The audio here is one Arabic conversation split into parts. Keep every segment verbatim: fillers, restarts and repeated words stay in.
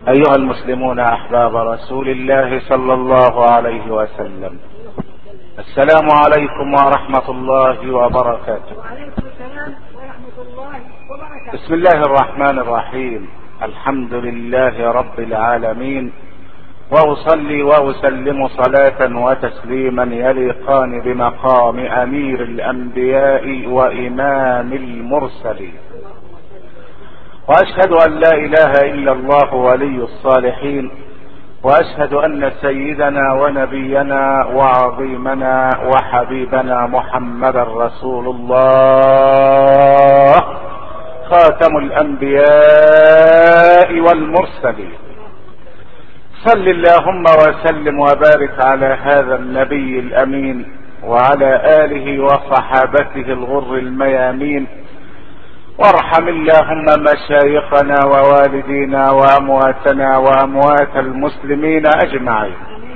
أيها المسلمون أحباب رسول الله صلى الله عليه وسلم، السلام عليكم ورحمة الله وبركاته. وعليكم السلام ورحمة الله وبركاته. بسم الله الرحمن الرحيم، الحمد لله رب العالمين، وأصلي وأسلم صلاة وتسليما يليقان بمقام أمير الأنبياء وإمام المرسلين، وأشهد أن لا إله إلا الله ولي الصالحين، وأشهد أن سيدنا ونبينا وعظيمنا وحبيبنا محمدا رسول الله خاتم الأنبياء والمرسلين. صل اللهم وسلم وبارك على هذا النبي الأمين وعلى آله وصحابته الغر الميامين، وارحم اللهم مشايخنا ووالدينا وأمواتنا وأموات المسلمين أجمعين.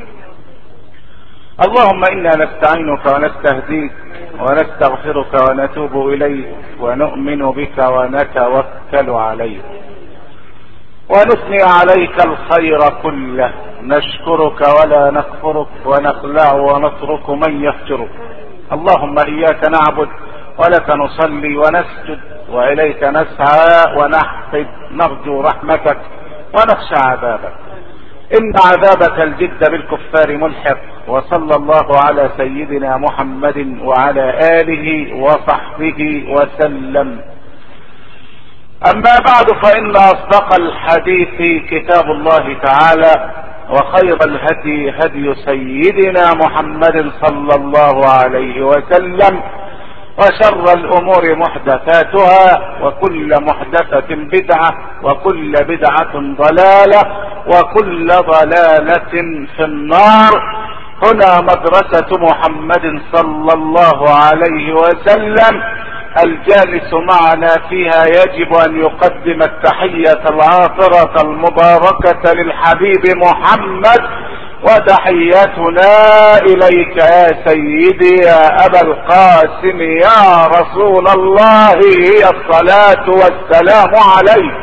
اللهم إنا نستعينك ونستهديك ونستغفرك ونتوب إليك ونؤمن بك ونتوكل عليك ونثني عليك الخير كله، نشكرك ولا نكفرك ونخلع ونترك من يفجرك. اللهم إياك نعبد ولك نصلي ونسجد وإليك نسعى ونحفد، نرجو رحمتك ونخشى عذابك، إن عذابك الجد بالكفار ملحق. وصلى الله على سيدنا محمد وعلى آله وصحبه وسلم. أما بعد، فإن أصدق الحديث كتاب الله تعالى، وخير الهدي هدي سيدنا محمد صلى الله عليه وسلم، وشر الأمور محدثاتها، وكل محدثة بدعة، وكل بدعة ضلالة، وكل ضلالة في النار. هنا مدرسة محمد صلى الله عليه وسلم، الجالس معنا فيها يجب أن يقدم التحية العاطرة المباركة للحبيب محمد، وتحيتنا إليك يا سيدي يا أبا القاسم يا رسول الله، هي الصلاة والسلام عليك.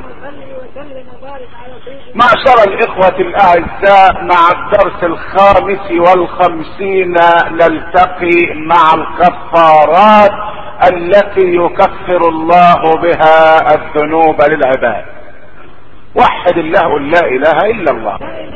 معشر الإخوة الأعزاء، مع الدرس الخامس والخمسين نلتقي مع الكفارات التي يكفر الله بها الذنوب للعباد. وحد الله، قل لا إله إلا الله.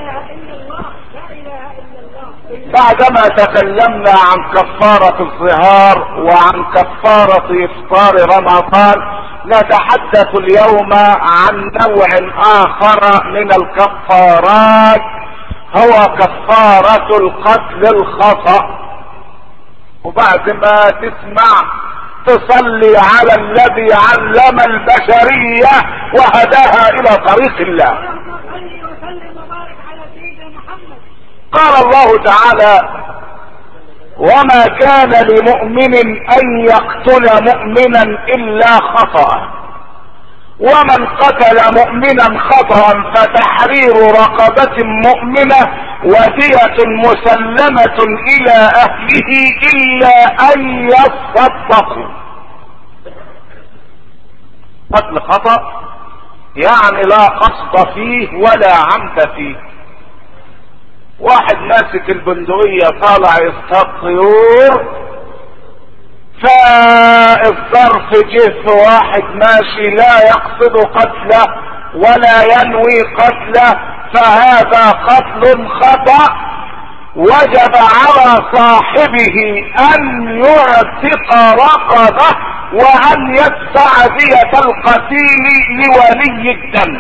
بعدما تكلمنا عن كفارة الظهار وعن كفارة إفطار رمضان، نتحدث اليوم عن نوع آخر من الكفارات، هو كفارة القتل الخطأ. وبعد ما تسمع تصلي على الذي علم البشرية وهداها إلى طريق الله. قال الله تعالى: وما كان لمؤمن أن يقتل مؤمنا إلا خطأ، ومن قتل مؤمنا خطأ فتحرير رقبة مؤمنة ودية مسلمة إلى أهله إلا أن يصدقوا. قتل خطأ يعني لا قصد فيه ولا عمد فيه. واحد ماسك البندقية طالع يصطاد طيور، فالظرف جه في واحد ماشي لا يقصد قتله ولا ينوي قتله، فهذا قتل خطأ. وجب على صاحبه أن يعتق رقبه وأن يدفع دية القتيل لولي الدم.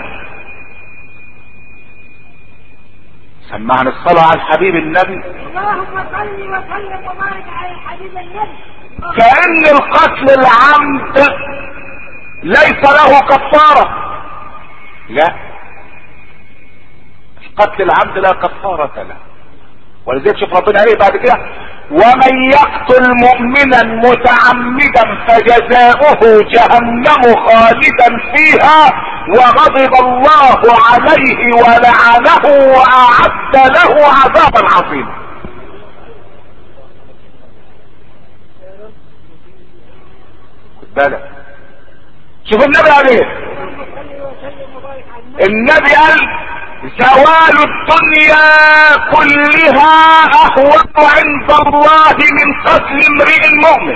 سمعنا الصلاة على الحبيب النبي. اللهم صل وسلم وبارك على الحبيب النبي. كأن القتل العمد ليس له كفارة. لا، القتل العمد لا كفارة له. ولذلك شوف ربنا ايه بعد كده: ومن يقتل مؤمنا متعمدا فجزاؤه جهنم خالدا فيها وغضب الله عليه ولعنه وأعد له عذابا عظيما. خد بالك، شوف النبي عليه النبي قال زوال الدنيا كلها اهون عند الله من قتل امرئ مؤمن.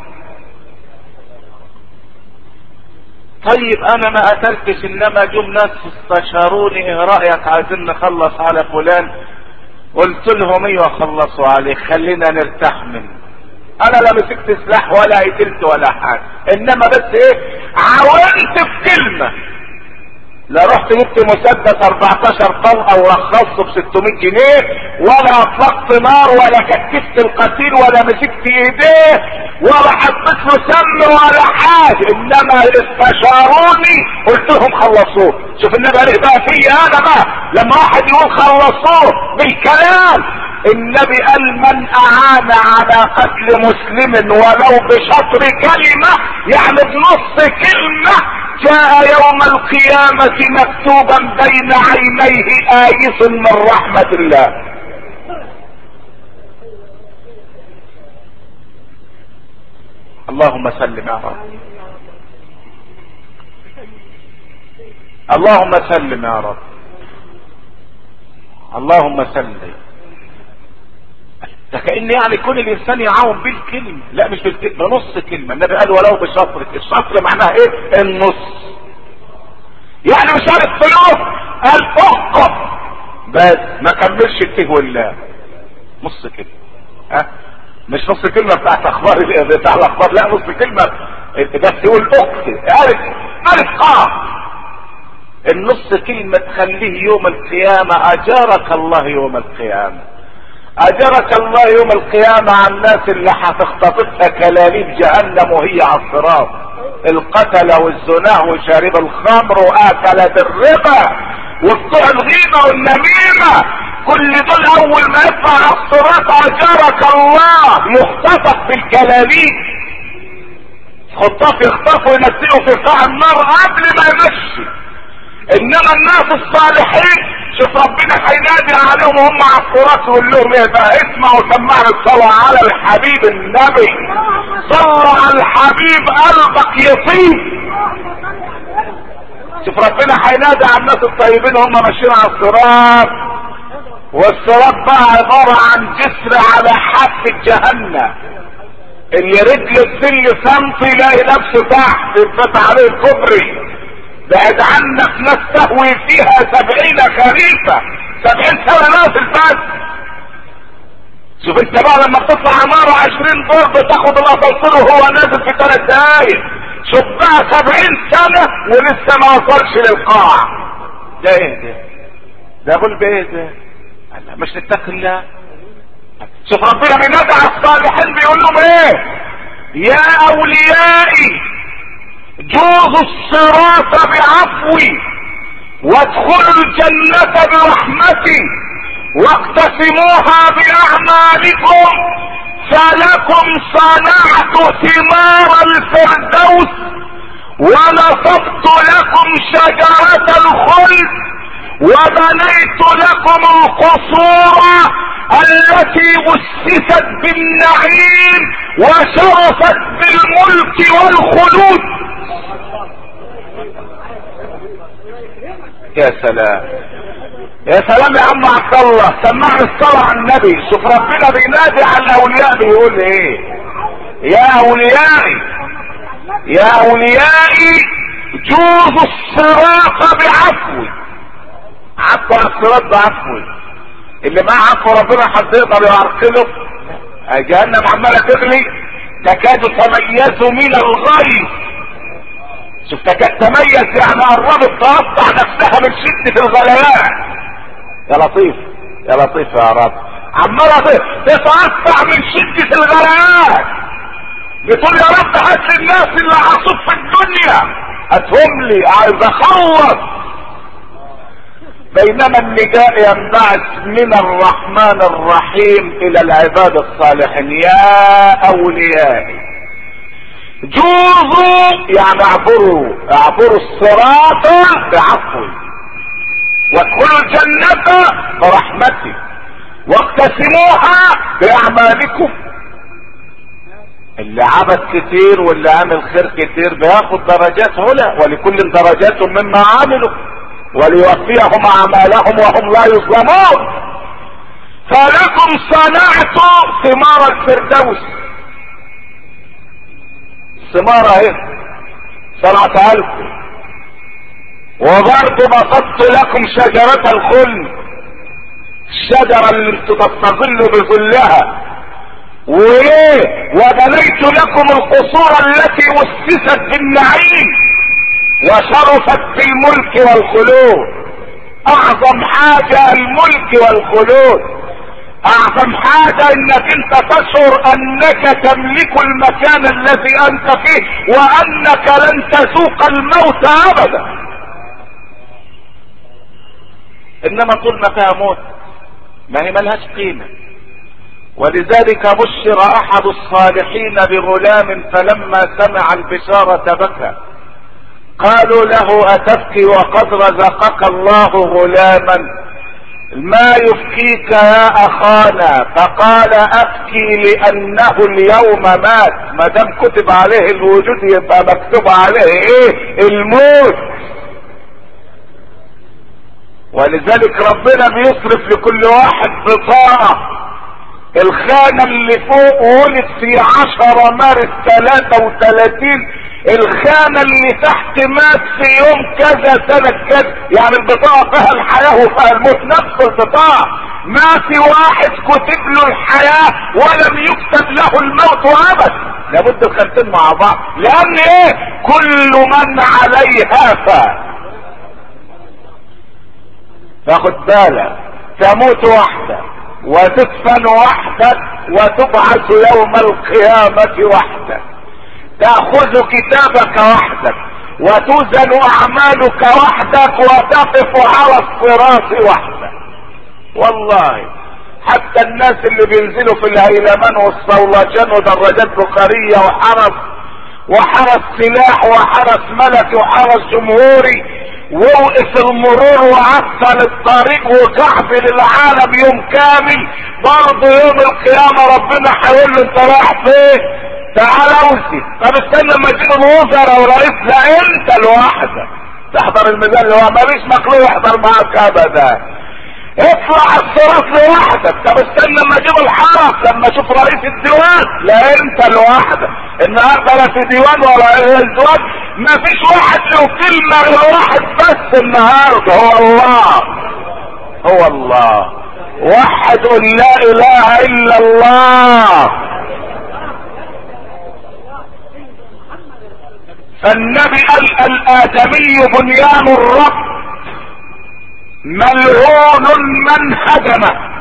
طيب انا ما قتلتش، انما جم ناس استشاروني ايه رايك عايزين نخلص على فلان، قلت لهم ايوه خلصوا عليه خلينا نرتاح منه. انا لا مسكت سلاح ولا قتلت ولا حاجه، انما بس ايه عاونت في كلمه. لا رحت جبت مسدس اربعتاشر طلقه ورخصته ب ستمائة جنيه، ولا اطلقت نار ولا كتفت القتيل ولا مسكت ايديه ولا حطيت له سم ولا حاجه، انما استشاروني قلت لهم خلصوه. شوف النبي قال بقى فيا انا بقى لما واحد يقول خلصوه بالكلام. النبي قال من اعان على قتل مسلم ولو بشطر كلمه، يعني بنص كلمه، جاء يوم القيامة مكتوبا بين عينيه آيس من رحمة الله. اللهم سلم يا رب، اللهم سلم يا رب، اللهم سلم. ده كأن يعني كل الانسان يعاون بالكلمة، لا مش بالكلمة، بنص كلمة. النبي قال ولو بشطر، الشطر معناها ايه؟ النص. يعني مش عارف فلوس، قال اقف بس ما كملش الته والله، نص كلمة. ها مش نص كلمة بتاعت اخبار بتاع الاخبار، لا نص كلمة بس تقول اقف عارف عارف اه النص كلمة تخليه يوم القيامة اجارك الله يوم القيامة، اجرك الله يوم القيامة على الناس اللي هتختطفها كلاليب جهنم وهي على الصراط، القتل والزنا وشارب الخمر واكل بالربا وبتوع الغيبة والنميمة، كل دول اول ما يطلع على الصراط اجرك الله يختطف بالكلاليب، خطاف يخطفوا ينسيوا في قاع النار قبل ما يمشي. انما الناس الصالحين شوف ربنا هينادي عليهم وهم على الصراط يقول لهم ايه بقى؟ اسمعوا سمعوا الصلاة على الحبيب النبي، صلوا على الحبيب قلبك يطيب. شوف ربنا هينادي على الناس الطيبين وهم ماشيين على الصراط، والصراط بقى عبارة عن جسر على حافة جهنم، اللي رجله تسل سنتي يلاقي نفسه تحت يتفتح عليه الكوبري، بعد عنك ناس تهوي فيها سبعين خريفة، سبعين سنة نازل بس. شوف انت بقى لما بتطلع عمارة عشرين دور بتاخد الاسانسير وهو نازل في ثلاث دقايق، شوف بقى سبعين سنة ولسه ما وصلش للقاع. ده ايه ده؟ ده قول بايه ده؟ مش نتقي الله. شوف ربنا بينادي على الصالحين بيقول لهم ايه؟ يا اوليائي جوزوا الصراط بعفوي وادخلوا الجنة برحمتي واقتسموها باعمالكم فلكم صنعت ثمار الفردوس ونصبت لكم شجرة الخلد وبنيت لكم القصور التي أسست بالنعيم وشرفت بالملك والخلود. يا سلام يا سلام يا عم عبد الله، سمعنا الصلاة على النبي. شوف ربنا بينادي على الاولياء بيقول ايه؟ يا اوليائي يا اوليائي جوزوا الصراط بعفوي. عفو على الصراط بعفوي، اللي معاه عفو ربنا حد يقدر يعرقله؟ جهنم عماله تغلي تكاد تميز من الغيظ. شوف تكاد تميز يعني قربت تقطع نفسها من شدة الغليان. يا لطيف يا لطيف يا رب، عماله تتقطع من شدة الغليان، بتقول يا رب هات الناس اللي عصوا في الدنيا هاتهم لي عايز اخلص. بينما النداء ينبعث من الرحمن الرحيم الى العباد الصالحين. يا اوليائي جوزوا يعني اعبروا اعبروا الصراط بعفوي وادخلوا الجنة برحمتي واقتسموها باعمالكم. اللي عبد كتير واللي عمل خير كتير بياخد درجات علا، ولكل درجات مما عملوا. وليوفيهم اعمالهم وهم لا يظلمون. فلكم صنعت ثمار الفردوس، ثمار اهي صنعتها لكم، وبرضه بسطت لكم شجرة الخلد، الشجرة اللي تستظل بظلها، وايه وبنيت لكم القصور التي وسست بالنعيم وشرفت بالملك والخلود. اعظم حاجة الملك والخلود، اعظم حاجة انك انت تشعر انك تملك المكان الذي انت فيه وانك لن تذوق الموت ابدا. انما طول ما فيها موت ما هي ملهاش قيمة. ولذلك بشر احد الصالحين بغلام فلما سمع البشارة بكى، قالوا له اتبكي وقد رزقك الله غلاما ما يبكيك يا اخانا؟ فقال ابكي لانه اليوم مات. ما دام كتب عليه الوجود يبقى مكتوب عليه ايه؟ الموت. ولذلك ربنا بيصرف لكل واحد بطاقة. الخانة اللي فوق ولد في عشرة مارس ثلاثة وثلاثين، الخانة اللي تحت مات في يوم كذا سنة كذا، يعني البطاقة فيها الحياة وفيها الموت، نفس البطاقة. ما في واحد كتب له الحياة ولم يكتب له الموت ابدا، لابد الخانتين مع بعض. لان ايه؟ كل من عليها فان. تاخد بالك، تموت وحدك وتدفن وحدك وتبعث يوم القيامة وحدك، تأخذ كتابك وحدك وتوزن اعمالك وحدك وتقف على الصراط وحدك. والله حتى الناس اللي بينزلوا في الهيلمان والصولجان ودراجات بخارية وحرس وحرس سلاح وحرس ملكي وحرس جمهوري ووقف المرور وعطل الطريق وكعبل العالم يوم كامل، برضه يوم القيامة ربنا هيقول له انت رايح فين؟ تعال اوصي. طب استنى لما يجيب الوزراء ورئيس، لا انت لوحدك تحضر الميزان اللي هو ماليش مخلوق يحضر معاك ابدا. اطلع الصراط لوحدك. طب استنى لما اجيب الحرس لما اشوف رئيس الديوان، لا انت لوحدك. النهارده لا في ديوان ولا رئيس ديوان، ما فيش واحد له كلمه غير واحد بس النهارده، هو الله. هو الله وحد، قل لا اله الا الله. فالنبي قال الادمي بنيان الرب ملعون من هدمه.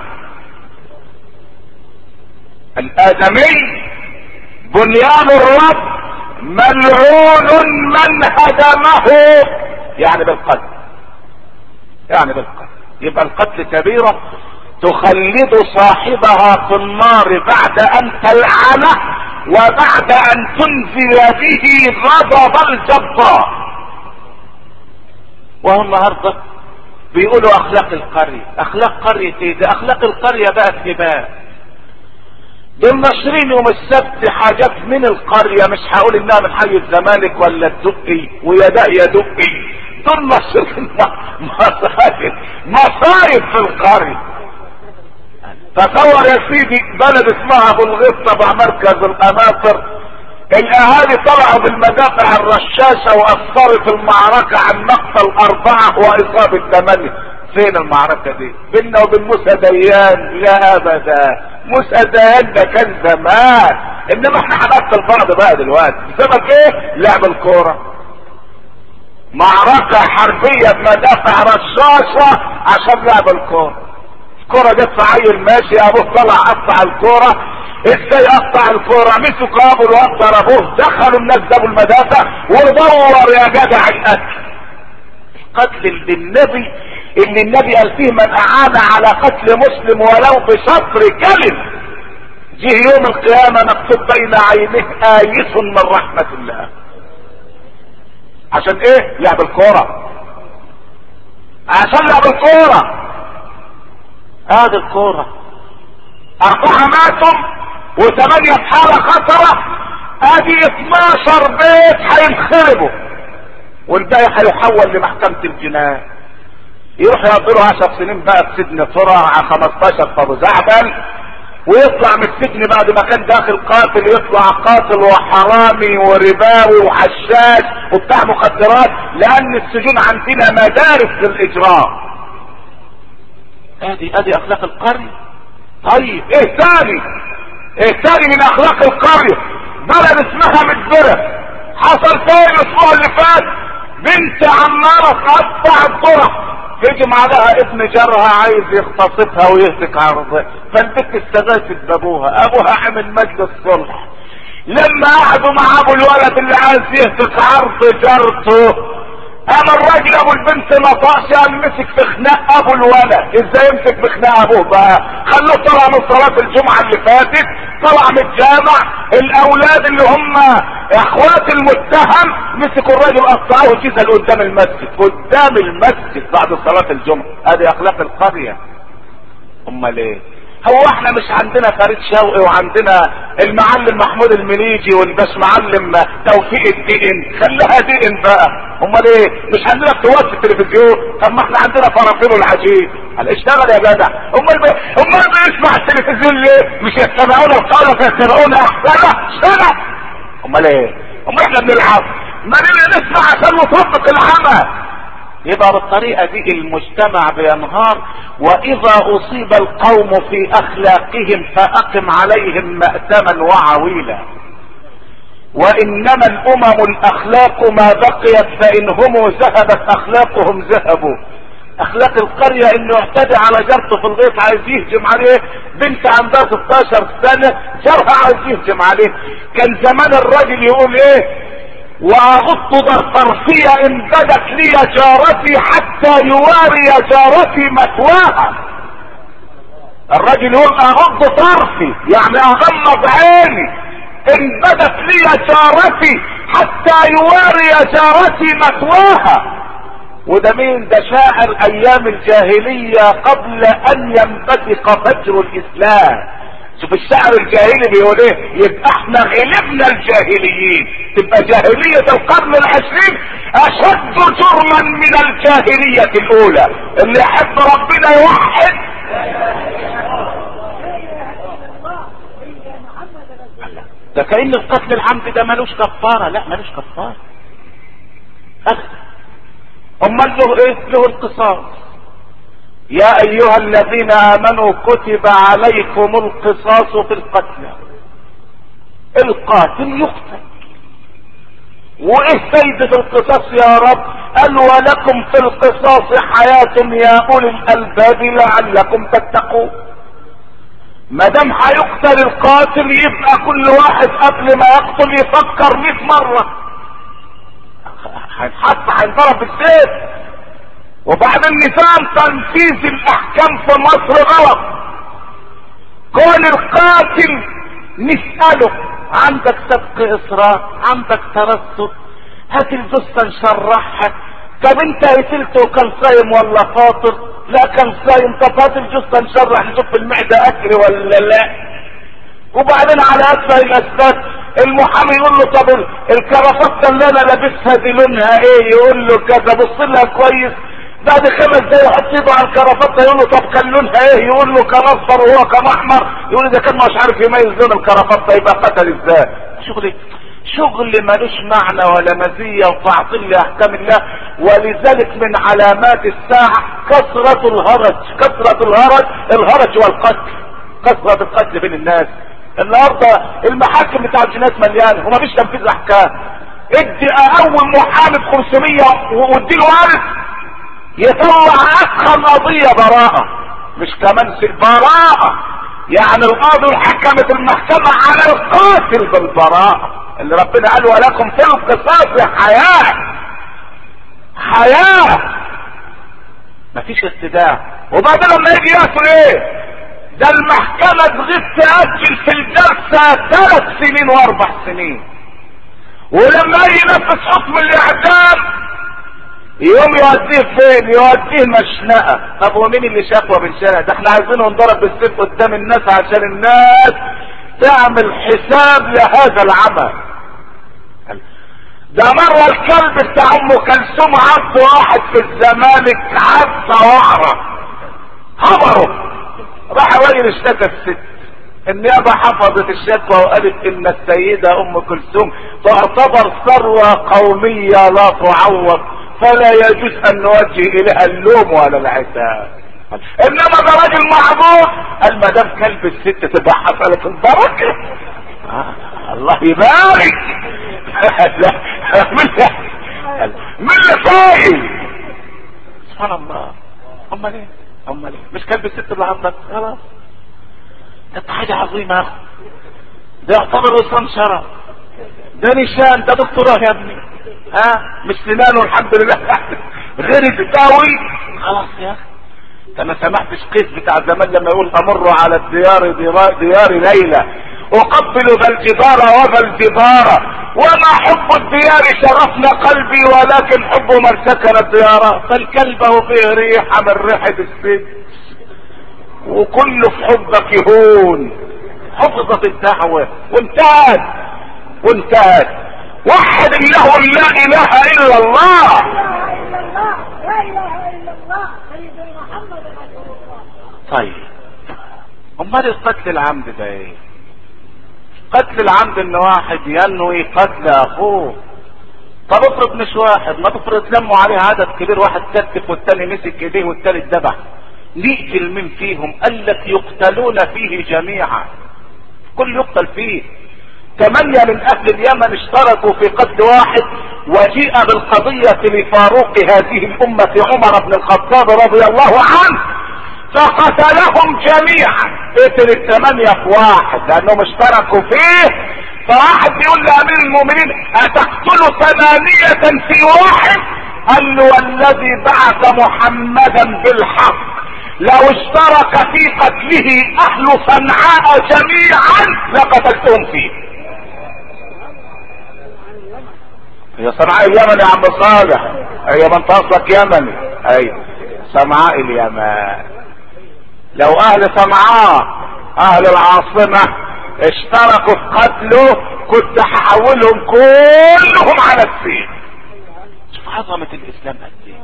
الادمي بنيان الرب ملعون من هدمه، يعني بالقتل، يعني بالقتل. يبقى القتل كبيرة تخلد صاحبها في النار بعد ان تلعنه وبعد ان تنزل به غضب الجبار. وهم النهارده بيقولوا اخلاق القرية. اخلاق قرية ايه؟ ده اخلاق القرية بقت هباء. دول ناشرين يوم السبت حاجات من القرية، مش هقول انها من حي الزمالك ولا الدقي ويا ده يا دقي، دول ناشرين مصايب مصايب في القرية. تصور يا سيدي بلد اسمها ابو الغيط تبع مركز القناطر، الاهالي طلعوا بالمدافع الرشاشة واثروا في المعركة عن مقتل اربعة واصابة ثمانية. فين المعركة دي؟ بيننا وبين موسى ديان؟ لا ابدا، موسى ديان ده كان زمان، انما احنا هنقتل بعض بقى دلوقتي بسبب ايه؟ لعب الكورة. معركة حربية بمدافع رشاشة عشان لعب الكورة. الكورة جت في عيل ماشي، ابوه طلع قطع الكورة. ازاي قطع الكورة؟ مسكوا قابل وقطر ابوه، دخلوا الناس جابوا المدافع ودور يا جدع القتل. القتل اللي النبي اللي النبي قال فيه من اعان على قتل مسلم ولو بشطر كلم جه يوم القيامة مكتوب بين عينيه آيس من رحمة الله. عشان ايه؟ لعب الكورة. عشان لعب الكورة. هذه الكورة اربعة ماتوا وثمانية في حالة خطرة، ادي اتناشر بيت هينخربوا والباقي هيحول لمحكمة الجناية. يروح يقضي له عشر سنين بقى في سجن فرع، خمستاشر في ابو زعبل، ويطلع من السجن بعد ما كان داخل قاتل يطلع قاتل وحرامي ورباوي وحشاش وبتاع مخدرات، لان السجون عندنا مدارس للاجرام. ادي ادي اخلاق القرية. طيب ايه تاني؟ ايه تاني من اخلاق القرية؟ بلد اسمها مدبرة، حصل فين الاسبوع اللي فات؟ بنت عمارة تقطع الطرح، هجم عليها ابن جارها عايز يغتصبها ويهتك عرضها، فالبنت استغاثت بابوها، ابوها عمل مجلس صلح، لما قعدوا مع ابو الولد اللي عايز يهتك عرض جارته، انا الراجل ابو البنت نطقش، قام مسك في خناق ابو الولد. ازاي يمسك في خناق ابوه بقى؟ خلوه طلع من صلاة الجمعة اللي فاتت، طلع من الجامع، الاولاد اللي هم اخوات المتهم مسكوا الراجل قطعوه جزل قدام المسجد، قدام المسجد بعد صلاة الجمعة. ادي اخلاق القرية. امال ايه؟ هو احنا مش عندنا فريد شوقي وعندنا المعلم محمود المنيجي والباش معلم توفيق الدين؟ خليها دين بقى. امال ايه؟ مش عندنا بتوات في التلفزيون؟ طب ما احنا عندنا فرافير العجيب. قال اشتغل يا جدع. امال بي... امال بيسمع التلفزيون ليه؟ مش يستمعون القول فيتبعون احسنه؟ شنو؟ امال ايه؟ امال احنا بنلعب؟ ما نسمع عشان نطبق العمل. يبقى بالطريقة دي المجتمع بينهار. واذا اصيب القوم في اخلاقهم فاقم عليهم مأتما وعويلا. وانما الامم الاخلاق ما بقيت، فانهم ذهبت اخلاقهم ذهبوا. اخلاق القرية انه يعتدي على جارته في الغيط، عايز يهجم عليه، بنت عندها ستاشر سنة جارها عايز يهجم عليه. كان زمان الراجل يقول ايه؟ واغض طرفي ان بدت لي جارتي حتى يواري جارتي مثواها. الراجل يقول اغض طرفي يعني اغمض عيني ان بدت لي جارتي حتى يواري جارتي مثواها. وده مين؟ ده شاعر ايام الجاهلية قبل ان ينبثق فجر الاسلام. شوف الشعر الجاهلي بيقول ايه؟ يبقى احنا غلبنا الجاهليين. تبقى جاهلية القرن العشرين اشد جرما من الجاهلية الاولى. اللي يحب ربنا يوحد. ده كأن القتل العمد ده ملوش كفارة. لا ملوش كفارة ابدا. امال له ايه؟ له القصاص. يا ايها الذين امنوا كتب عليكم القصاص في القتلى. القاتل يقتل. وايه فايدة القصاص يا رب؟ قال ولكم في القصاص حياة يا اولي الالباب لعلكم تتقون. ما دام هيقتل القاتل يبقى كل واحد قبل ما يقتل يفكر مئة مرة. هيتحط هينضرب بالسيف. وبعدين نظام تنفيذ الاحكام في مصر غلط. كون القاتل نسأله عندك سبق اصرار، عندك ترصد، هات الجثة نشرحها. طب انت قتلته كان صايم ولا فاطر؟ لا كان صايم. طب هات الجثة نشرح نشوف المعدة اكل ولا لا. وبعدين على اسفل الاسباب المحامي يقول له طب الكرافته اللي انا لابسها دي لونها ايه؟ يقول له كذا. بص لها كويس. بعد خمس دقايق يحط ايده على الكرافته يقول له طب كان لونها ايه؟ يقول له كان اصفر وهو كان احمر. يقول اذا كان مش عارف يميز لون الكرافته يبقى قتل ازاي؟ شغل شغل ملوش معنى ولا مزيه وتعطيل لاحكام الله. ولذلك من علامات الساعه كثره الهرج. كثره الهرج الهرج والقتل. كثره القتل بين الناس. النهارده المحاكم بتاع الجنايات مليانه ومفيش تنفيذ احكام. ادي اول محامي ب خمسمية وادي له وارث يطلع اضخم قضيه براءه. مش كمان براءه يعني القاضي حكمت المحكمه على القاتل بالبراءه اللي ربنا قال ولكم في القصاص حياه. حياه مفيش استداع. وبعدين لما يجي ياكل ايه؟ ده المحكمة تغيب تأجل في الجلسة ثلاث سنين واربع سنين. ولما ينفذ حكم الاعدام يوم يوديه فين؟ يوديه مشنقة. طب ومين اللي شكوى بالشارع؟ ده احنا عايزينه نضرب بالسيف قدام الناس عشان الناس تعمل حساب لهذا العمل. ده مرة الكلب بتاع ام كلثوم عض واحد في الزمالك عضة وعرة خبره، راح راجل اشتكى الست. النيابة حفظت الشكوى وقالت ان السيدة ام كلثوم تعتبر ثروة قومية لا تعوض، فلا يجوز ان نوجه اليها اللوم ولا العتاب. انما ده راجل معذور، قال ما دام كلب الست تبقى حصلت البركة. آه. الله يبارك. من اللي فاهم؟ سبحان الله. امال ايه؟ امال ايه؟ مش كلب الست اللي عضك خلاص؟ ده حاجة عظيمة، ده يعتبر وصام شرف، ده نشان، ده دكتوراه يا ابني. ها آه. مش سنانه الحمد لله غير التاوي خلاص يا اخي. انت ما سمعتش قيس بتاع زمان لما يقول امر على الديار ديار, ديار ليلى اقبل ذا الجدار وذا الجدار وما حب الديار شرفنا قلبي ولكن حب من سكن الديار. فالكلب هو فيه ريحة من ريحة الست وكل في حبك يهون. حفظت الدعوة وانتهت وانتهت. وحد الله لا اله الا الله. لا اله الا الله سيدنا محمد رسول الله. طيب امال القتل العمد ده ايه؟ قتل العمد ان واحد ينوي قتل اخوه. طب افرض مش واحد، ما تفرض لموا عليه عدد كبير، واحد كتف والتاني مسك ايديه والتالت ذبح، نقتل من فيهم؟ قال لك يقتلون فيه جميعا، كل يقتل فيه. ثمانية من اهل اليمن اشتركوا في قتل واحد، وجيء بالقضية لفاروق هذه الامة عمر بن الخطاب رضي الله عنه فقتلهم جميعا. قتل الثمانية في واحد لانهم اشتركوا فيه. فواحد بيقول لامير المؤمنين اتقتل ثمانية في واحد؟ قال له والذي بعث محمدا بالحق لو اشترك في قتله اهل صنعاء جميعا لقتلتهم فيه. هي صنعاء اليمن يا عم صالح؟ هي من تصلك يمني؟ اي صنعاء اليمن. لو اهل صنعاء اهل العاصمة اشتركوا في قتله كنت هحولهم كلهم على السيف. شوف عظمة الاسلام قد ايه،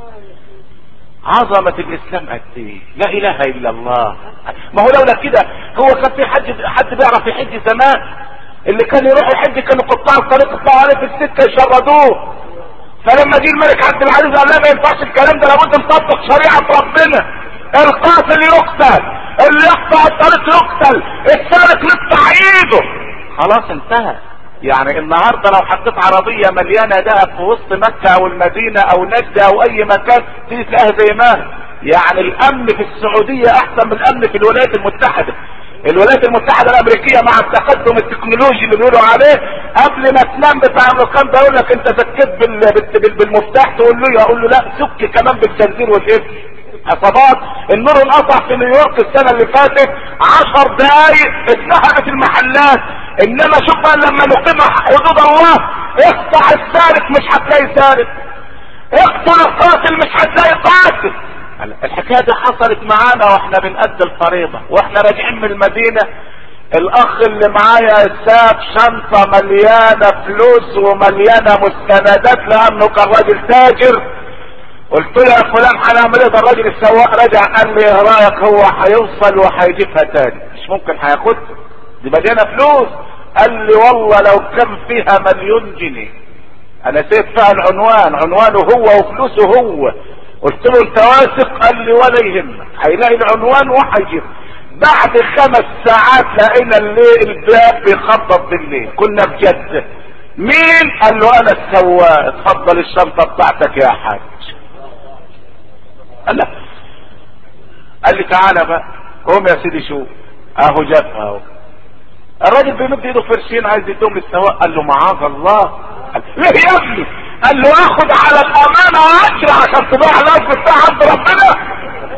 عظمة الاسلام قد ايه، لا اله الا الله. ما هو لولا كده هو كان في حد حد بيعرف يحج زمان؟ اللي كان يروح يحج كانوا قطاع الطريق يطلعوا عليه في السكة يشردوه. فلما جه الملك عبد العزيز قال لا ما ينفعش الكلام ده، لابد نطبق شريعة ربنا. القاتل يقتل، اللي يقطع الطريق يقتل، السارق نقطع ايده. خلاص انتهى. يعني النهارده لو حطيت عربيه مليانه دهب في وسط مكه او المدينه او نجده او اي مكان تيجي تلاقيها زي ما يعني الامن في السعوديه احسن من الامن في الولايات المتحده. الولايات المتحده الامريكيه مع التقدم التكنولوجي اللي بيقولوا عليه قبل ما تنام بتاع الرقم ده يقول لك انت سكت بالمفتاح، تقول له يقول له لا سك كمان بالجنزير والقفل. عصابات النور انقطع في نيويورك السنة اللي فاتت عشر دقايق اتنهبت المحلات. انما شوف بقى لما نقيم حدود الله، اقطع السارق مش هتلاقي سارق، اقتل القاتل مش هتلاقي قاتل. الحكاية دي حصلت معانا واحنا بنأدي الفريضة واحنا راجعين من المدينة. الاخ اللي معايا ساب شنطة مليانة فلوس ومليانة مستندات لانه كان راجل تاجر. قلت له يا فلان هنعمل ايه؟ ده الراجل السواق رجع قال لي ايه رايك هو هيوصل وهيجيبها تاني، مش ممكن هياخدها دي مليانه فلوس. قال لي والله لو كان فيها مليون جنيه انا سيب فيها العنوان، عنوانه هو وفلوسه هو. قلت له انت واثق؟ قال لي ولا يهمك هيلاقي العنوان وهيجيبها. بعد خمس ساعات لقينا الليل الباب بيخبط بالليل، كنا في جده. مين؟ قال له انا السواق، اتفضل الشنطه بتاعتك يا حاج. قال لا، قال لي تعالى بقى قوم يا سيدي شوف اهو جابها اهو. الراجل بيمد ايده فرشين عايز يدوم للسواق. قال له معاذ الله. قال ليه يا ابني؟ قال له اخد على الامانه واجري عشان تضيع الاجر بتاع عند ربنا.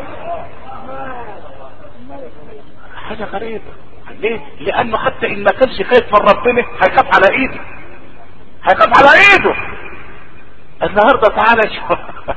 حاجه غريبه. ليه؟ لانه حتى ان ما كانش خايف من ربنا هيخاف على ايده، هيخاف على ايده. النهارده تعالى شوف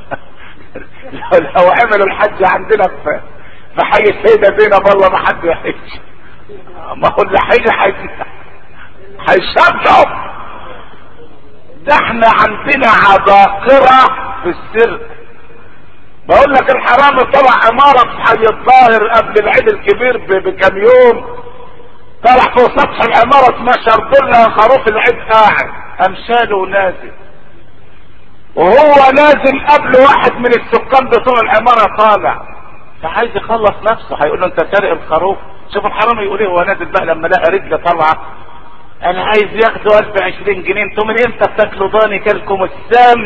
لو عملوا الحج عندنا في في حي السيدة زينب والله ما حد يحج. ما هو اللي حي هيشجعوا. ده احنا عندنا عباقرة في السر. بقول لك الحرامي طلع عمارة في حي الظاهر قبل العيد الكبير بكام يوم، طلع فوق سطح العمارة اسمها شربلها خروف العيد قاعد، امشاله ونازل، وهو نازل قبل واحد من السكان بتوع العمارة طالع، فعايز يخلص نفسه، هيقول له انت سارق الخروف. شوف الحرامي يقول ايه هو نازل بقى لما لقى رجله طالعه، انا عايز ياخدوا الف عشرين جنيه، انتوا من امتى بتاكلوا ضاني كلكم السم؟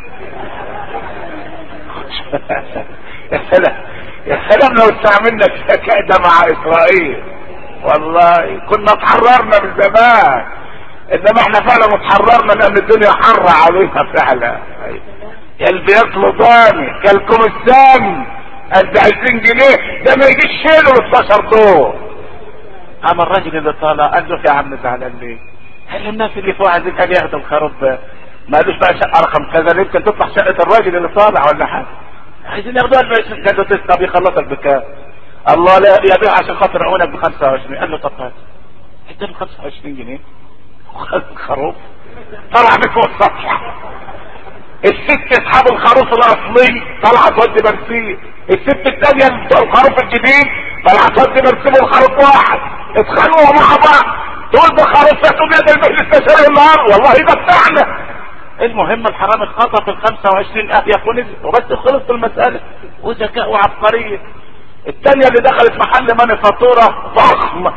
يا سلام يا سلام لو استعملنا الذكاء ده مع اسرائيل، والله كنا اتحررنا من زمان. انما احنا فعلا اتحررنا لان الدنيا حرة علينا فعلا. اللي بياكلوا ضاني كلكم السم قد عشرين جنيه، ده ما يجيش شيله ستاشر دور. اما الراجل اللي طالع قال له يا عم زعلان ليه؟ قال له الناس اللي فوق عايزين قال ياخدوا الخروف ده، ما قالوش بقى شقه رقم كذا، يمكن تطلع شقه الراجل اللي طالع ولا حاجه، عايزين ياخدوها ب عشرين. قال له طب يخلصك بكام؟ الله لا يبيع عشان خاطر عونك ب خمسة وعشرين. قال له طب هات، اداني خمسة وعشرين جنيه وخد الخروف طلع من فوق السطح. الست اصحاب الخروف الاصلي طلعت تودي برسيم، الست الثانيه الخروف الجديد طلعت تودي برسيم والخروف واحد، اتخانقوا مع بعض، تقول ده خروفته بيد المجلس تشاري النهار، والله ده بتاعنا. المهم الحرامي خطف ال خمسة وعشرين اهيف ونزل وبس، خلصت المساله. وذكاء وعبقريه. الثانيه اللي دخلت محل مانيفاتوره ضخم،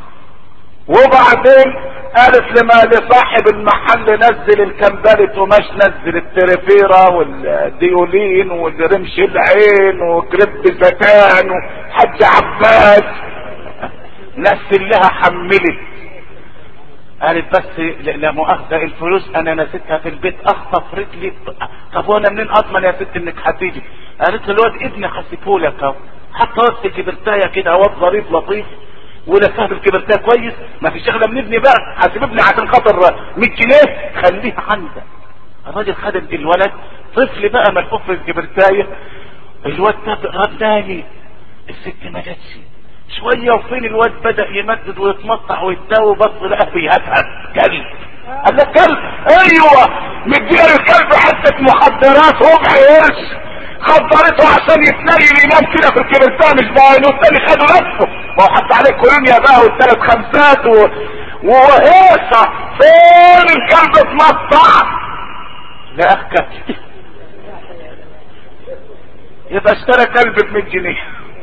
وبعدين قالت لما لصاحب المحل نزل الكمبرت ومش نزل التريفيرا والديولين والرمش العين وكريب زكان وحج عباس، نزل لها حملت. قالت بس لا مؤاخذة الفلوس انا نسيتها في البيت، اخطف رجلي. طب وانا منين اضمن يا ست انك هتيجي؟ قالت له الواد ابني حسيبهولك اهو، حتى وسط الكبرتايه كده، واد ظريف لطيف ولفها بالكبرتايه كويس، ما في شغله من ابني بقى، هسيب ابني عشان خاطر مية جنيه خليها عندك. الراجل خد الولد طفل بقى ملفوف في الكبرتايه، الواد رداني، الست ما جاتش شويه وفين الواد بدا يمدد ويتمطع ويتداوي، بص لقاه بيهتهت كلب. قال لك كلب؟ ايوه مدير الكلب حته مخدرات ربع قرش، خدرته عشان يتنيل ينام كده في الكبرتايه مش باين، والتاني خده نفسه، ما هو حط عليه كولونيا بقى والثلاث خمسات و... وهيصه. فين الكلب اتمطع؟ لقاه كلب. يبقى اشترى كلب ب مية جنيه،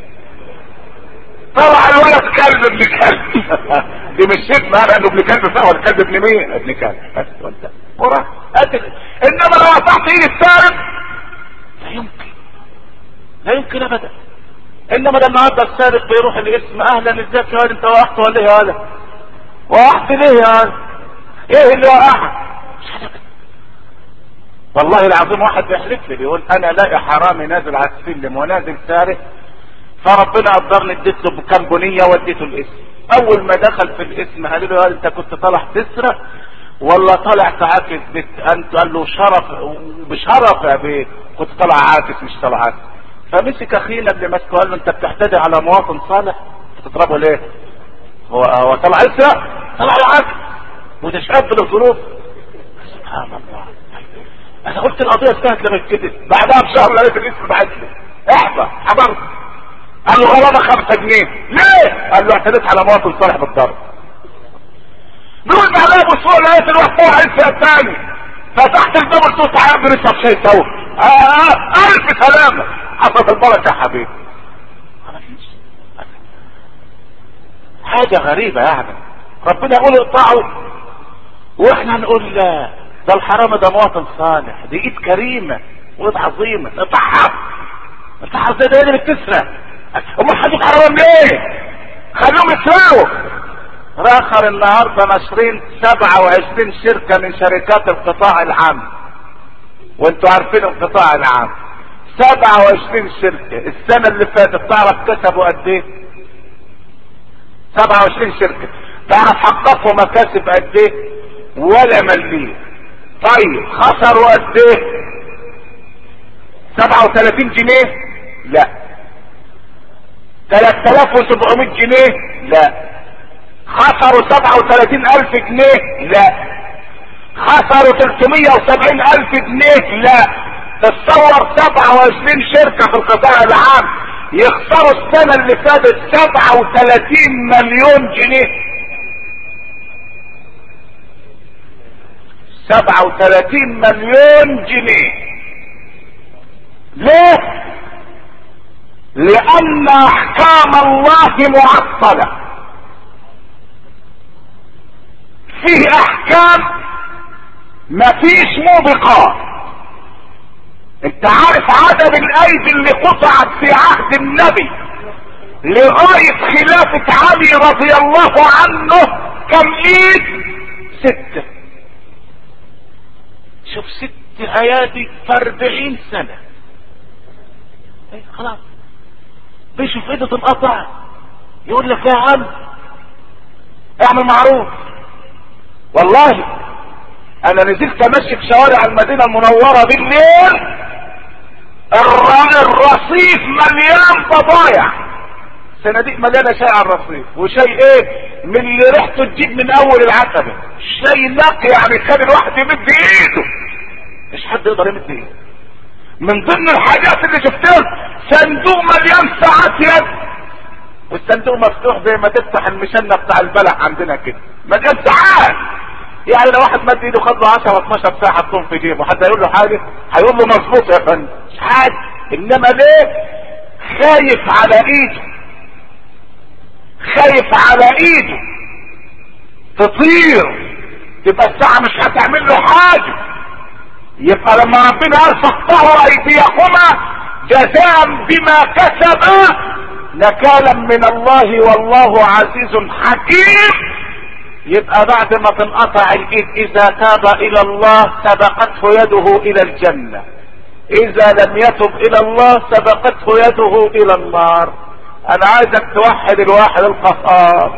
طلع الولد كلب ابن كلب. دي مش شتمه انا انه ابن كلب فهو الكلب ابن مين؟ ابن كلب بس. وانت ورا قتل. انما لو قطعت ايد السارق لا يمكن، لا يمكن ابدا. انما ده النهارده السارق بيروح الاسم، اهلا ازيك يا ولد انت وقعت ولا ايه يا ولد؟ وقعت ليه يا ولد؟ ايه اللي وقعك؟ مش حاجه. والله العظيم واحد بيحلف لي بيقول انا لاقي حرامي نازل على السلم ونازل سارق، فربنا قدرني اديت له بكام بنيه واديته الاسم. اول ما دخل في الاسم قالوا له انت كنت طالع تسرق ولا طالع تعاكس بت انت؟ قال له شرف بشرف يا بيه، كنت طالع عاكس مش طالع عاكس. فمسك اخينا اللي ماسكه قال له انت بتعتدي على مواطن صالح، بتضربه ليه؟ هو هو طلع يسرق؟ طلع عاكس وده شاب للظروف. سبحان الله. انا قلت القضيه انتهت لما كده، بعدها بشهر لقيت الاسم بعت لي احضر حضرت. قال له غرامه خمسة جنيه. ليه؟ قال له اعتديت على مواطن صالح بالضرب. بيقول بعدها باسبوع لقيت الواحد طلع لسه الثاني، فتحت الباب قلت له تعالى بنشرب شاي سوا. آه الف سلامه، حصلت البركه يا حبيبي. حاجه غريبه يعني، ربنا يقول اقطعوا واحنا نقول لا، ده الحرام ده مواطن صالح، دي ايد كريمه وايد عظيمه، اقطعها اقطعها ازاي؟ ده اللي بتسرق، امال حاجه حرام ليه؟ خلوهم يسرقوا. راخر النهارده ناشرين سبعة وعشرين شركه من شركات القطاع العام، وانتوا عارفين القطاع العام سبعة وعشرين شركه. السنه اللي فاتت تعرف كسبوا قد ايه؟ سبعة وعشرين شركه. تعرف حققوا مكاسب قد ايه؟ ولا مليم. طيب خسروا قد ايه؟ سبعة وثلاثين جنيه؟ لا. ثلاثة آلاف وسبعمائة جنيه؟ لا. خسروا سبعة وثلاثين الف جنيه؟ لا. خسروا ثلاثمية وسبعين الف جنيه. لا، تتصور سبعة وعشرين شركة في القطاع العام يخسروا السنة اللي فاتت سبعة وثلاثين مليون جنيه. سبعة وثلاثين مليون جنيه. ليه؟ لأن أحكام الله معطلة. فيه أحكام مفيش موبقات. انت عارف عدد الايدي اللي قطعت في عهد النبي لغاية خلافة علي رضي الله عنه كم ايد؟ ستة. شوف ست ايادي في اربعين سنة. ايه خلاص بيشوف ايده تنقطع يقول لك يا عم اعمل معروف. والله انا نزلت امشي في شوارع المدينة المنورة بالليل، الرصيف مليان بضايع، صناديق مليانه شاي على الرصيف، وشاي ايه من اللي ريحته تجيب من اول العتبه، شاي نقي يعني خلي الواحد يمد ايده، مش حد يقدر يمد ايده. من ضمن الحاجات اللي شفتها صندوق مليان ساعات يد، والصندوق مفتوح زي ما تفتح المشنة بتاع البلح عندنا كده، مليان ساعات. يعني لو واحد مد ايده خد له عشرة اتناشر ساعه حطهم في جيبه، حد هيقول له حاجه؟ هيقول له مظبوط يا فندم، مش حاجه. انما ليه؟ خايف على ايده، خايف على ايده تطير، تبقى الساعه مش هتعمل له حاجه. يبقى لما ربنا قال فاقطعوا ايديهما جزاء بما كسبا نكالا من الله والله عزيز حكيم، يبقى بعد ما تنقطع الايد اذا تاب الى الله سبقته يده الى الجنة، اذا لم يتب الى الله سبقته يده الى النار. انا عايزك توحد الواحد القهار.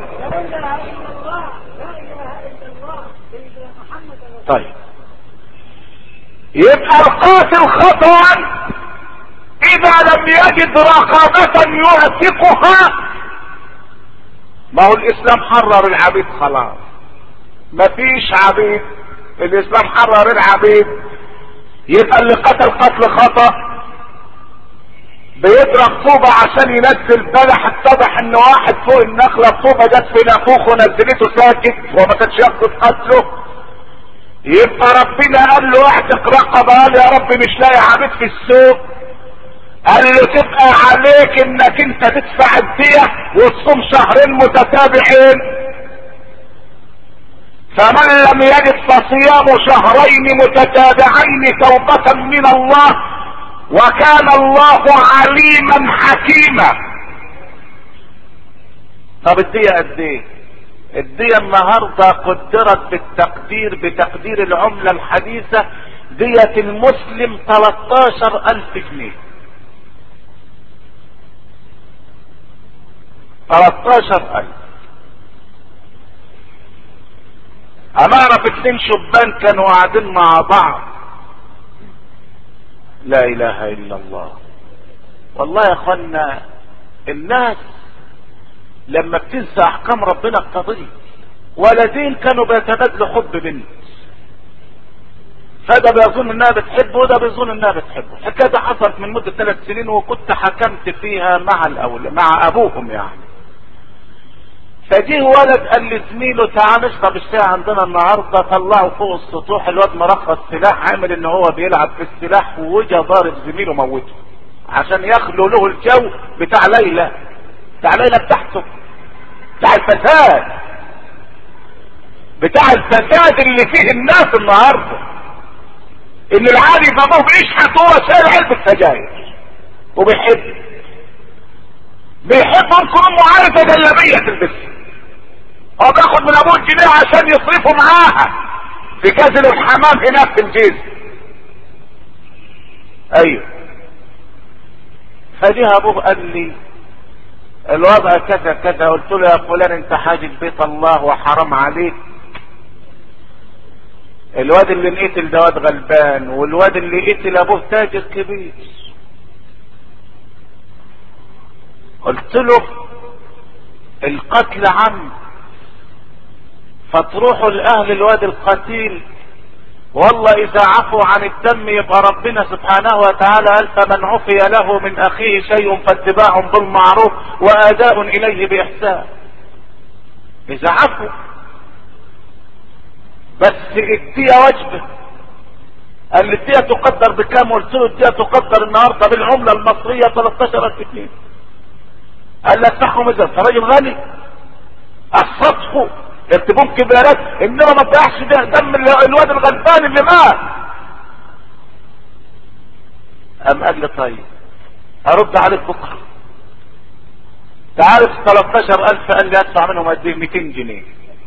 طيب يبقى القاتل خطأ اذا لم يجد رقبة يعتقها. ما هو الاسلام حرر العبيد خلاص، مفيش عبيد، الاسلام حرر العبيد. يبقى اللي قتل قتل خطأ بيضرب طوبة عشان ينزل بلح، اتضح ان واحد فوق النخلة الطوبة جت في نافوخه ونزلته ساكت وما كانش يقصد قتله، يبقى ربنا قال له اعتق رقبة، قال يا رب مش لاقي عبيد في السوق، قال له تبقى عليك انك انت تدفع الدية وتصوم شهرين متتابعين، فمن لم يجد فصيام شهرين متتابعين توبة من الله وكان الله عليما حكيما. طب الدية قد ايه؟ الدية النهاردة قدرت بالتقدير بتقدير العملة الحديثة دية المسلم تلتاشر الف جنيه. تلتاشر الف. انا اعرف اتنين شبان كانوا قاعدين مع بعض، لا اله الا الله. والله يا اخوانا الناس لما بتنسى احكام ربنا بتضيع. ولدين كانوا بيتبادلوا حب بنت، فده بيظن انها بتحبه وده بيظن انها بتحبه. الحكايه دي حصلت من مده ثلاث سنين وكنت حكمت فيها مع الاولى مع ابوهم يعني. فجيه ولد قال لزميله تعال نشرب الشاي عندنا النهارده، طلعوا فوق السطوح، الواد مرخص سلاح عامل ان هو بيلعب في السلاح ووجه ضارب زميله موته عشان يخلو له الجو بتاع ليلى، بتاع ليلى بتاعته، بتاع الفساد، بتاع الفساد اللي فيه الناس النهارده، ان العالي بابوه بيشحت هو شايل علبة سجاير وبيحب بيحب ممكن امه عارفه جلابيه تلبسها، هو بياخد من ابوه الجنيه عشان يصرفه معاها في كازل الحمام هناك في الجيزه. ايوه. فجه ابوه قال لي الوضع كذا كذا، قلت له يا فلان انت حاجج بيت الله وحرام عليك، الواد اللي انقتل ده واد غلبان، والواد اللي قتل ابوه تاجر كبير. قلت له القتل عم، فتروحوا لاهل الواد القتيل والله اذا عفوا عن الدم يبقى ربنا سبحانه وتعالى قال فمن عفي له من اخيه شيء فاتباع بالمعروف واداء اليه باحسان. اذا عفوا بس الدية واجبة. قال لي الدية تقدر بكام؟ قلت له الدية تقدر النهارده بالعملة المصرية تلتاشر الف جنيه. قال لي ادفعهم ازاي؟ انت راجل غني. الصدق يكتبون كبارات انما ما تضيعش دم الواد الغلبان اللي مات. قام قال لي طيب هرد عليك بكره. تعرف تلتاشر الف؟ قال لي ادفع منهم قد ايه؟ ميتين جنيه.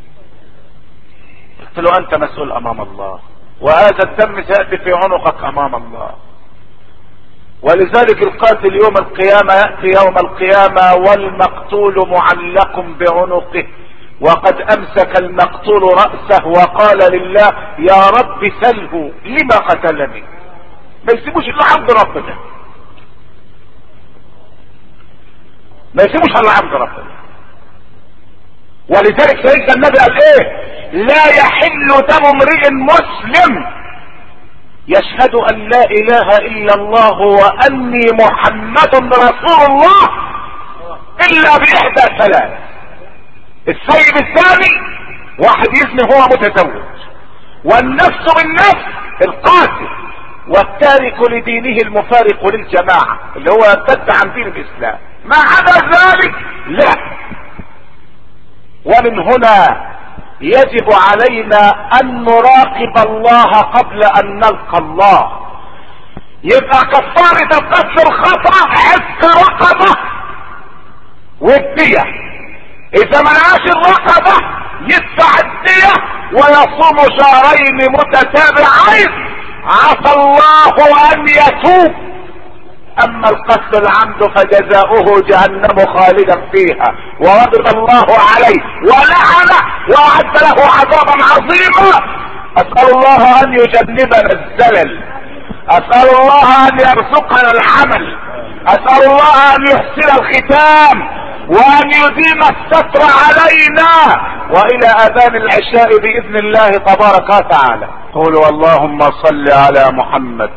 قلت له انت مسؤول امام الله وهذا الدم سيأتي في عنقك امام الله. ولذلك القاتل يوم القيامة يأتي يوم القيامة والمقتول معلق بعنقه وقد امسك المقتول رأسه وقال لله يا رب سله لما قتلني. ما يسيبوش الا عند ربنا، ما يسيبوش الا عند ربنا. ولذلك سيدنا النبي قال ايه؟ لا يحل دم امرئ مسلم يشهد ان لا اله الا الله واني محمد رسول الله الا باحدى ثلاث. السيد الثاني واحد يزني هو متزوج، والنفس بالنفس القاتل، والتارك لدينه المفارق للجماعة اللي هو ارتد عن دين الاسلام. ما عدا ذلك لا. ومن هنا يجب علينا ان نراقب الله قبل ان نلقى الله. يبقى كفارة القتل الخطأ عتق رقبة والدية. اذا منعش الرقبة يدفع الدية ويصوم شهرين متتابعين عسى الله ان يتوب. اما القتل العمد فجزاؤه جهنم خالدا فيها وغضب الله عليه ولعنه واعد له عذابا عظيما. اسأل الله ان يجنبنا الزلل، اسأل الله ان يرزقنا العمل، اسأل الله ان يحسن الختام وان يديم الستر علينا. والى اذان العشاء باذن الله تبارك وتعالى قولوا اللهم صل على محمد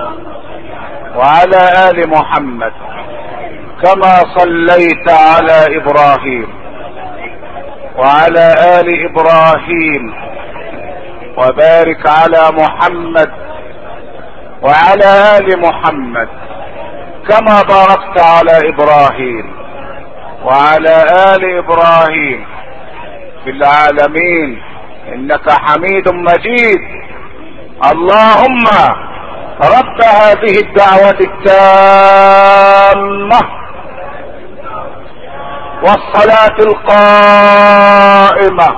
وعلى آل محمد كما صليت على إبراهيم وعلى آل إبراهيم وبارك على محمد وعلى آل محمد كما باركت على إبراهيم وعلى آل إبراهيم في العالمين إنك حميد مجيد. اللهم رب هذه الدعوة التامة والصلاة القائمة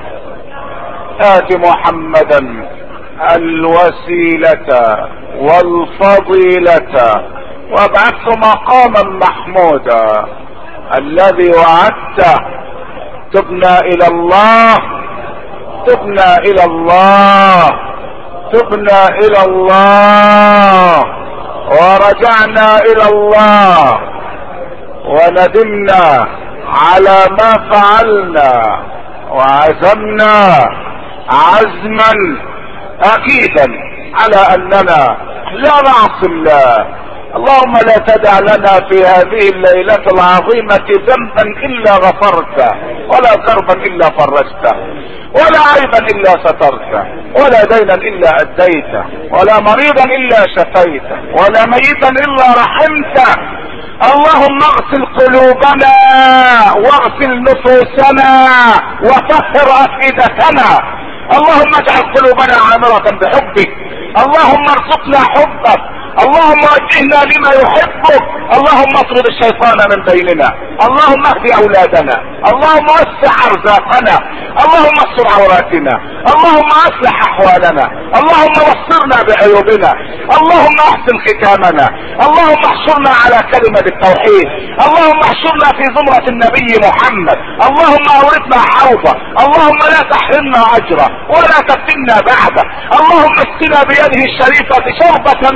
آت محمدا الوسيلة والفضيلة وابعثه مقاما محمودا الذي وعدته. تبنا إلى الله، تبنا إلى الله، تبنا الى الله ورجعنا الى الله وندمنا على ما فعلنا وعزمنا عزما اكيدا على اننا لا نعصي الله. اللهم لا تدع لنا في هذه الليلة العظيمة ذنبا الا غفرته ولا كربا الا فرجته ولا عيبا الا سترته ولا دينا الا اديته ولا مريضا الا شفيته ولا ميتا الا رحمته. اللهم اغسل قلوبنا واغسل نفوسنا وطهر افئدتنا. اللهم اجعل قلوبنا عامرة بحبك. اللهم ارزقنا حبك. اللهم وجهنا لما يحبك. اللهم اطرد الشيطان من بيننا. اللهم اهد اولادنا. اللهم وسع ارزاقنا. اللهم استر عوراتنا. اللهم اصلح احوالنا. اللهم بصرنا بعيوبنا. اللهم احسن ختامنا. اللهم احشرنا على كلمة التوحيد. اللهم احشرنا في زمرة النبي محمد. اللهم اورثنا حوضه. اللهم لا تحرمنا اجره ولا تفتنا بعده. اللهم اسقنا بيده الشريفة شربة ماء لا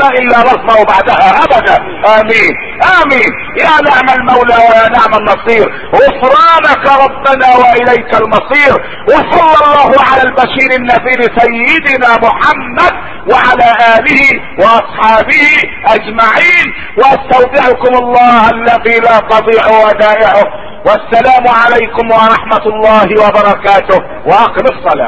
نصنع بعدها ابدا. امين امين. يا نعم المولى ويا نعم النصير. غفرانك ربنا واليك المصير. وصلى الله على البشير النذير سيدنا محمد وعلى اله واصحابه اجمعين. واستودعكم الله الذي لا تضيع ودائعه. والسلام عليكم ورحمة الله وبركاته. واقم الصلاة.